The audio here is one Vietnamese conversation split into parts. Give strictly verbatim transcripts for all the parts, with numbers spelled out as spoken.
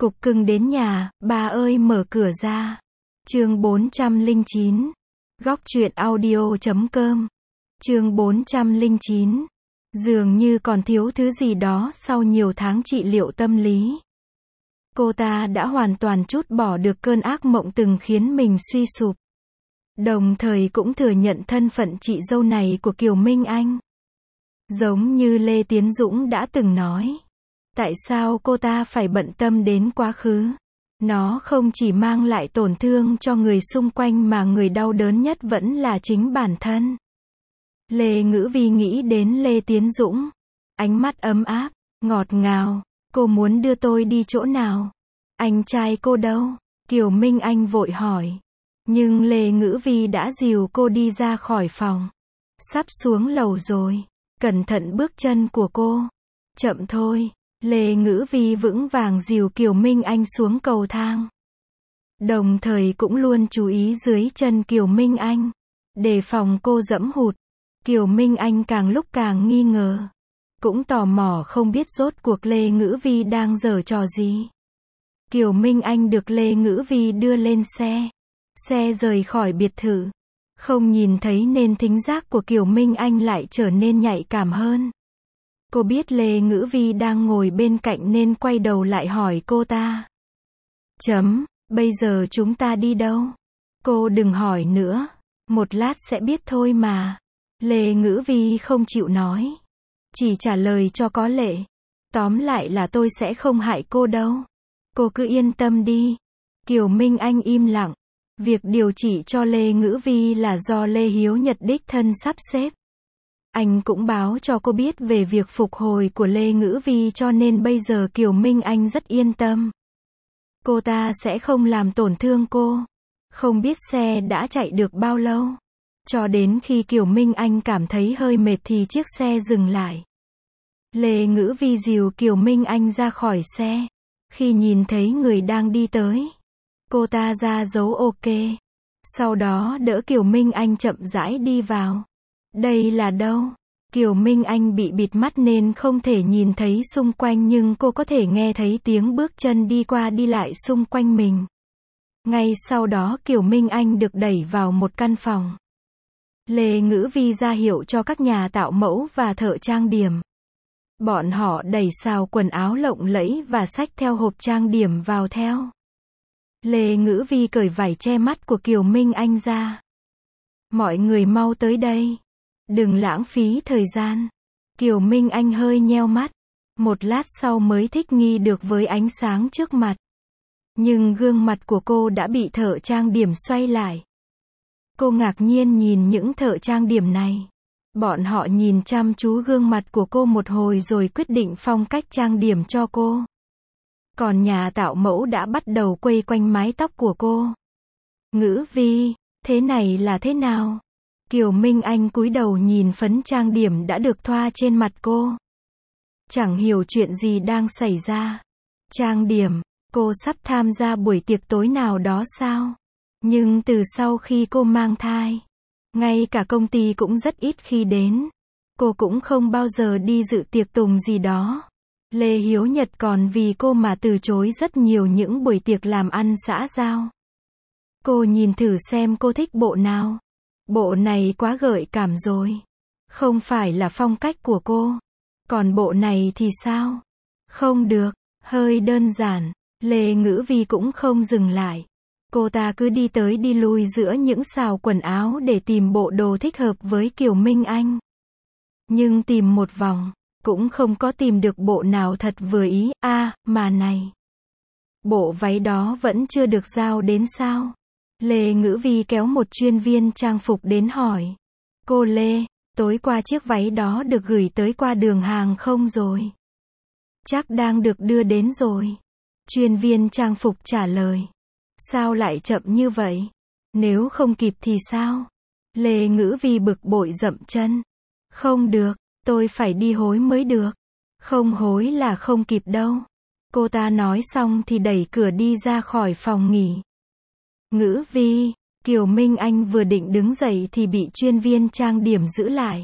Cục cưng đến nhà, bà ơi mở cửa ra. Chương bốn trăm lẻ chín. Góc truyện audio chấm com. Chương bốn trăm lẻ chín. Dường như còn thiếu thứ gì đó sau nhiều tháng trị liệu tâm lý. Cô ta đã hoàn toàn trút bỏ được cơn ác mộng từng khiến mình suy sụp. Đồng thời cũng thừa nhận thân phận chị dâu này của Kiều Minh Anh. Giống như Lê Tiến Dũng đã từng nói. Tại sao cô ta phải bận tâm đến quá khứ? Nó không chỉ mang lại tổn thương cho người xung quanh mà người đau đớn nhất vẫn là chính bản thân. Lê Ngữ Vi nghĩ đến Lê Tiến Dũng. Ánh mắt ấm áp, ngọt ngào. Cô muốn đưa tôi đi chỗ nào? Anh trai cô đâu? Kiều Minh Anh vội hỏi. Nhưng Lê Ngữ Vi đã dìu cô đi ra khỏi phòng. Sắp xuống lầu rồi. Cẩn thận bước chân của cô. Chậm thôi. Lê Ngữ Vi vững vàng dìu Kiều Minh Anh xuống cầu thang. Đồng thời cũng luôn chú ý dưới chân Kiều Minh Anh. Đề phòng cô dẫm hụt. Kiều Minh Anh càng lúc càng nghi ngờ. Cũng tò mò không biết rốt cuộc Lê Ngữ Vi đang giở trò gì. Kiều Minh Anh được Lê Ngữ Vi đưa lên xe. Xe rời khỏi biệt thự. Không nhìn thấy nên thính giác của Kiều Minh Anh lại trở nên nhạy cảm hơn. Cô biết Lê Ngữ Vi đang ngồi bên cạnh nên quay đầu lại hỏi cô ta. Chấm, bây giờ chúng ta đi đâu? Cô đừng hỏi nữa. Một lát sẽ biết thôi mà. Lê Ngữ Vi không chịu nói. Chỉ trả lời cho có lệ. Tóm lại là tôi sẽ không hại cô đâu. Cô cứ yên tâm đi. Kiều Minh Anh im lặng. Việc điều trị cho Lê Ngữ Vi là do Lê Hiếu Nhật đích thân sắp xếp. Anh cũng báo cho cô biết về việc phục hồi của Lê Ngữ Vi cho nên bây giờ Kiều Minh Anh rất yên tâm. Cô ta sẽ không làm tổn thương cô. Không biết xe đã chạy được bao lâu. Cho đến khi Kiều Minh Anh cảm thấy hơi mệt thì chiếc xe dừng lại. Lê Ngữ Vi dìu Kiều Minh Anh ra khỏi xe. Khi nhìn thấy người đang đi tới, cô ta ra dấu ok. Sau đó đỡ Kiều Minh Anh chậm rãi đi vào. Đây là đâu? Kiều Minh Anh bị bịt mắt nên không thể nhìn thấy xung quanh nhưng cô có thể nghe thấy tiếng bước chân đi qua đi lại xung quanh mình. Ngay sau đó Kiều Minh Anh được đẩy vào một căn phòng. Lê Ngữ Vi ra hiệu cho các nhà tạo mẫu và thợ trang điểm. Bọn họ đẩy xào quần áo lộng lẫy và xách theo hộp trang điểm vào theo. Lê Ngữ Vi cởi vải che mắt của Kiều Minh Anh ra. Mọi người mau tới đây. Đừng lãng phí thời gian. Kiều Minh Anh hơi nheo mắt. Một lát sau mới thích nghi được với ánh sáng trước mặt. Nhưng gương mặt của cô đã bị thợ trang điểm xoay lại. Cô ngạc nhiên nhìn những thợ trang điểm này. Bọn họ nhìn chăm chú gương mặt của cô một hồi rồi quyết định phong cách trang điểm cho cô. Còn nhà tạo mẫu đã bắt đầu quay quanh mái tóc của cô. Ngữ Vi, thế này là thế nào? Kiều Minh Anh cúi đầu nhìn phấn trang điểm đã được thoa trên mặt cô. Chẳng hiểu chuyện gì đang xảy ra. Trang điểm, cô sắp tham gia buổi tiệc tối nào đó sao? Nhưng từ sau khi cô mang thai, ngay cả công ty cũng rất ít khi đến. Cô cũng không bao giờ đi dự tiệc tùng gì đó. Lê Hiếu Nhật còn vì cô mà từ chối rất nhiều những buổi tiệc làm ăn xã giao. Cô nhìn thử xem cô thích bộ nào. Bộ này quá gợi cảm rồi. Không phải là phong cách của cô. Còn bộ này thì sao? Không được, hơi đơn giản. Lê Ngữ Vi cũng không dừng lại. Cô ta cứ đi tới đi lui giữa những xào quần áo để tìm bộ đồ thích hợp với Kiều Minh Anh. Nhưng tìm một vòng, cũng không có tìm được bộ nào thật vừa ý. A, à, mà này. Bộ váy đó vẫn chưa được giao đến sao? Lê Ngữ Vi kéo một chuyên viên trang phục đến hỏi. Cô Lê, tối qua chiếc váy đó được gửi tới qua đường hàng không rồi? Chắc đang được đưa đến rồi. Chuyên viên trang phục trả lời. Sao lại chậm như vậy? Nếu không kịp thì sao? Lê Ngữ Vi bực bội dậm chân. Không được, tôi phải đi hối mới được. Không hối là không kịp đâu. Cô ta nói xong thì đẩy cửa đi ra khỏi phòng nghỉ. Ngữ Vi, Kiều Minh Anh vừa định đứng dậy thì bị chuyên viên trang điểm giữ lại.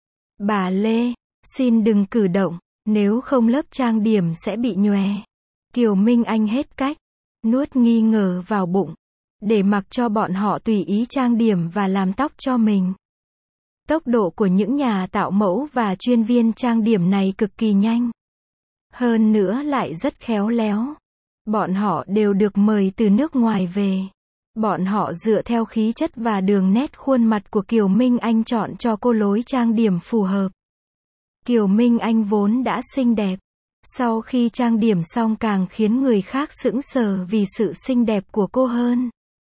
Bà Lê, xin đừng cử động, nếu không lớp trang điểm sẽ bị nhòe. Kiều Minh Anh hết cách, nuốt nghi ngờ vào bụng, để mặc cho bọn họ tùy ý trang điểm và làm tóc cho mình. Tốc độ của những nhà tạo mẫu và chuyên viên trang điểm này cực kỳ nhanh. Hơn nữa lại rất khéo léo. Bọn họ đều được mời từ nước ngoài về. Bọn họ dựa theo khí chất và đường nét khuôn mặt của Kiều Minh Anh chọn cho cô lối trang điểm phù hợp. Kiều Minh Anh vốn đã xinh đẹp. Sau khi trang điểm xong càng khiến người khác sững sờ vì sự xinh đẹp của cô hơn.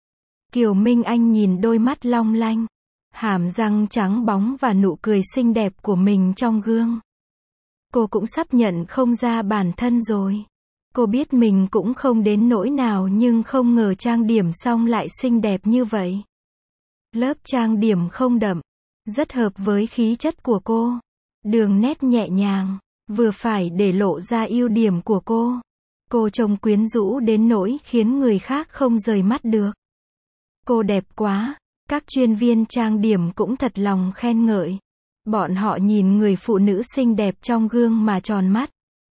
Kiều Minh Anh nhìn đôi mắt long lanh, hàm răng trắng bóng và nụ cười xinh đẹp của mình trong gương. Cô cũng sắp nhận không ra bản thân rồi. Cô biết mình cũng không đến nỗi nào nhưng không ngờ trang điểm xong lại xinh đẹp như vậy. Lớp trang điểm không đậm, rất hợp với khí chất của cô. Đường nét nhẹ nhàng, vừa phải để lộ ra ưu điểm của cô. Cô trông quyến rũ đến nỗi khiến người khác không rời mắt được. Cô đẹp quá, các chuyên viên trang điểm cũng thật lòng khen ngợi. Bọn họ nhìn người phụ nữ xinh đẹp trong gương mà tròn mắt.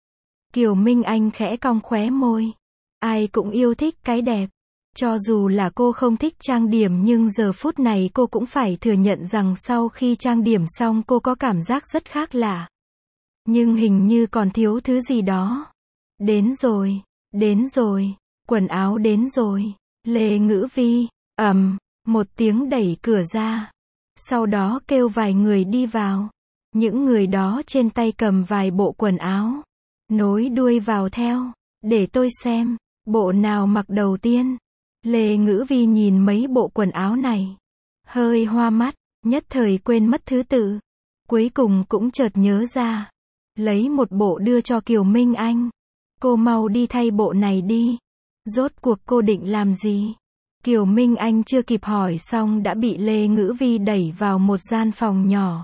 Kiều Minh Anh khẽ cong khóe môi. Ai cũng yêu thích cái đẹp. Cho dù là cô không thích trang điểm nhưng giờ phút này cô cũng phải thừa nhận rằng sau khi trang điểm xong cô có cảm giác rất khác lạ. Nhưng hình như còn thiếu thứ gì đó. Đến rồi, đến rồi, quần áo đến rồi. Lê Ngữ Vi, ầm, một tiếng đẩy cửa ra. Sau đó kêu vài người đi vào. Những người đó trên tay cầm vài bộ quần áo. Nối đuôi vào theo. Để tôi xem, bộ nào mặc đầu tiên. Lê Ngữ Vi nhìn mấy bộ quần áo này. Hơi hoa mắt, nhất thời quên mất thứ tự. Cuối cùng cũng chợt nhớ ra. Lấy một bộ đưa cho Kiều Minh Anh. Cô mau đi thay bộ này đi. Rốt cuộc cô định làm gì? Kiều Minh Anh chưa kịp hỏi xong đã bị Lê Ngữ Vi đẩy vào một gian phòng nhỏ.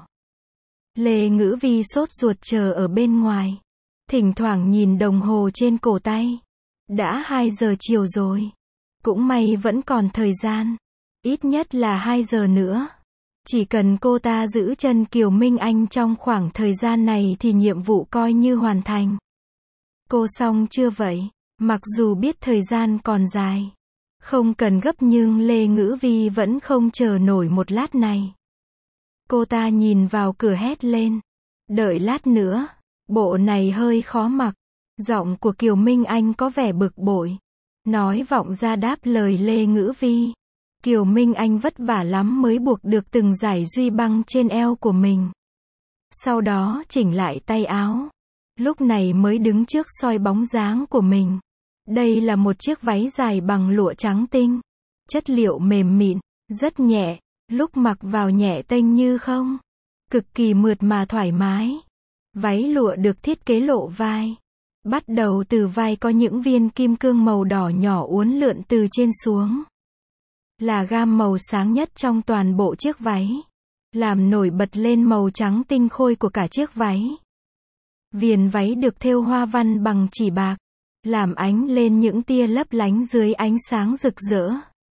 Lê Ngữ Vi sốt ruột chờ ở bên ngoài. Thỉnh thoảng nhìn đồng hồ trên cổ tay. Đã hai giờ chiều rồi. Cũng may vẫn còn thời gian. Ít nhất là hai giờ nữa. Chỉ cần cô ta giữ chân Kiều Minh Anh trong khoảng thời gian này thì nhiệm vụ coi như hoàn thành. Cô xong chưa vậy? Mặc dù biết thời gian còn dài. Không cần gấp nhưng Lê Ngữ Vi vẫn không chờ nổi một lát này. Cô ta nhìn vào cửa hét lên. Đợi lát nữa. Bộ này hơi khó mặc. Giọng của Kiều Minh Anh có vẻ bực bội. Nói vọng ra đáp lời Lê Ngữ Vi. Kiều Minh Anh vất vả lắm mới buộc được từng dải duy băng trên eo của mình. Sau đó chỉnh lại tay áo. Lúc này mới đứng trước soi bóng dáng của mình. Đây là một chiếc váy dài bằng lụa trắng tinh. Chất liệu mềm mịn, rất nhẹ, lúc mặc vào nhẹ tênh như không. Cực kỳ mượt mà thoải mái. Váy lụa được thiết kế lộ vai. Bắt đầu từ vai có những viên kim cương màu đỏ nhỏ uốn lượn từ trên xuống. Là gam màu sáng nhất trong toàn bộ chiếc váy. Làm nổi bật lên màu trắng tinh khôi của cả chiếc váy. Viền váy được thêu hoa văn bằng chỉ bạc. Làm ánh lên những tia lấp lánh dưới ánh sáng rực rỡ.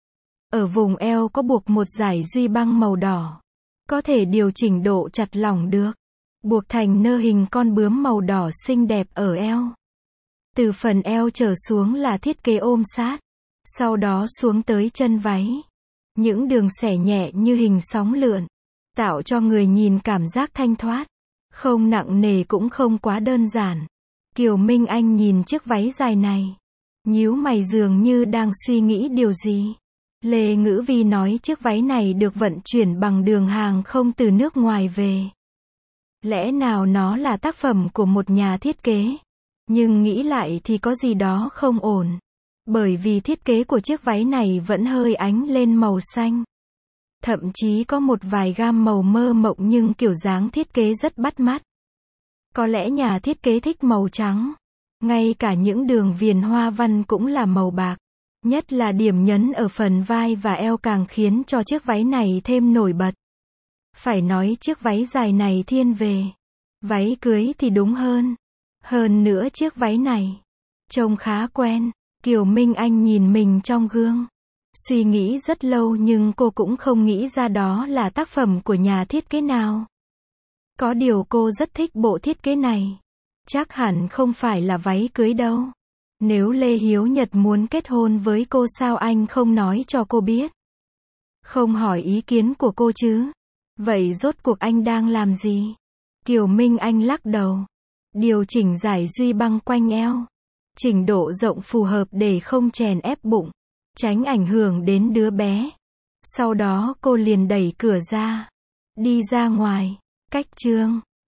Ở vùng eo có buộc một dải duy băng màu đỏ. Có thể điều chỉnh độ chặt lỏng được. Buộc thành nơ hình con bướm màu đỏ xinh đẹp ở eo. Từ phần eo trở xuống là thiết kế ôm sát. Sau đó xuống tới chân váy. Những đường xẻ nhẹ như hình sóng lượn. Tạo cho người nhìn cảm giác thanh thoát. Không nặng nề cũng không quá đơn giản. Kiều Minh Anh nhìn chiếc váy dài này. Nhíu mày dường như đang suy nghĩ điều gì. Lê Ngữ Vi nói chiếc váy này được vận chuyển bằng đường hàng không từ nước ngoài về. Lẽ nào nó là tác phẩm của một nhà thiết kế? Nhưng nghĩ lại thì có gì đó không ổn. Bởi vì thiết kế của chiếc váy này vẫn hơi ánh lên màu xanh. Thậm chí có một vài gam màu mơ mộng nhưng kiểu dáng thiết kế rất bắt mắt. Có lẽ nhà thiết kế thích màu trắng. Ngay cả những đường viền hoa văn cũng là màu bạc. Nhất là điểm nhấn ở phần vai và eo càng khiến cho chiếc váy này thêm nổi bật. Phải nói chiếc váy dài này thiên về váy cưới thì đúng hơn. Hơn nữa chiếc váy này trông khá quen. Kiều Minh Anh nhìn mình trong gương. Suy nghĩ rất lâu nhưng cô cũng không nghĩ ra đó là tác phẩm của nhà thiết kế nào. Có điều cô rất thích bộ thiết kế này. Chắc hẳn không phải là váy cưới đâu. Nếu Lê Hiếu Nhật muốn kết hôn với cô sao anh không nói cho cô biết? Không hỏi ý kiến của cô chứ? Vậy rốt cuộc anh đang làm gì? Kiều Minh Anh lắc đầu. Điều chỉnh giải duy băng quanh eo. Chỉnh độ rộng phù hợp để không chèn ép bụng. Tránh ảnh hưởng đến đứa bé. Sau đó cô liền đẩy cửa ra. Đi ra ngoài. Cách chương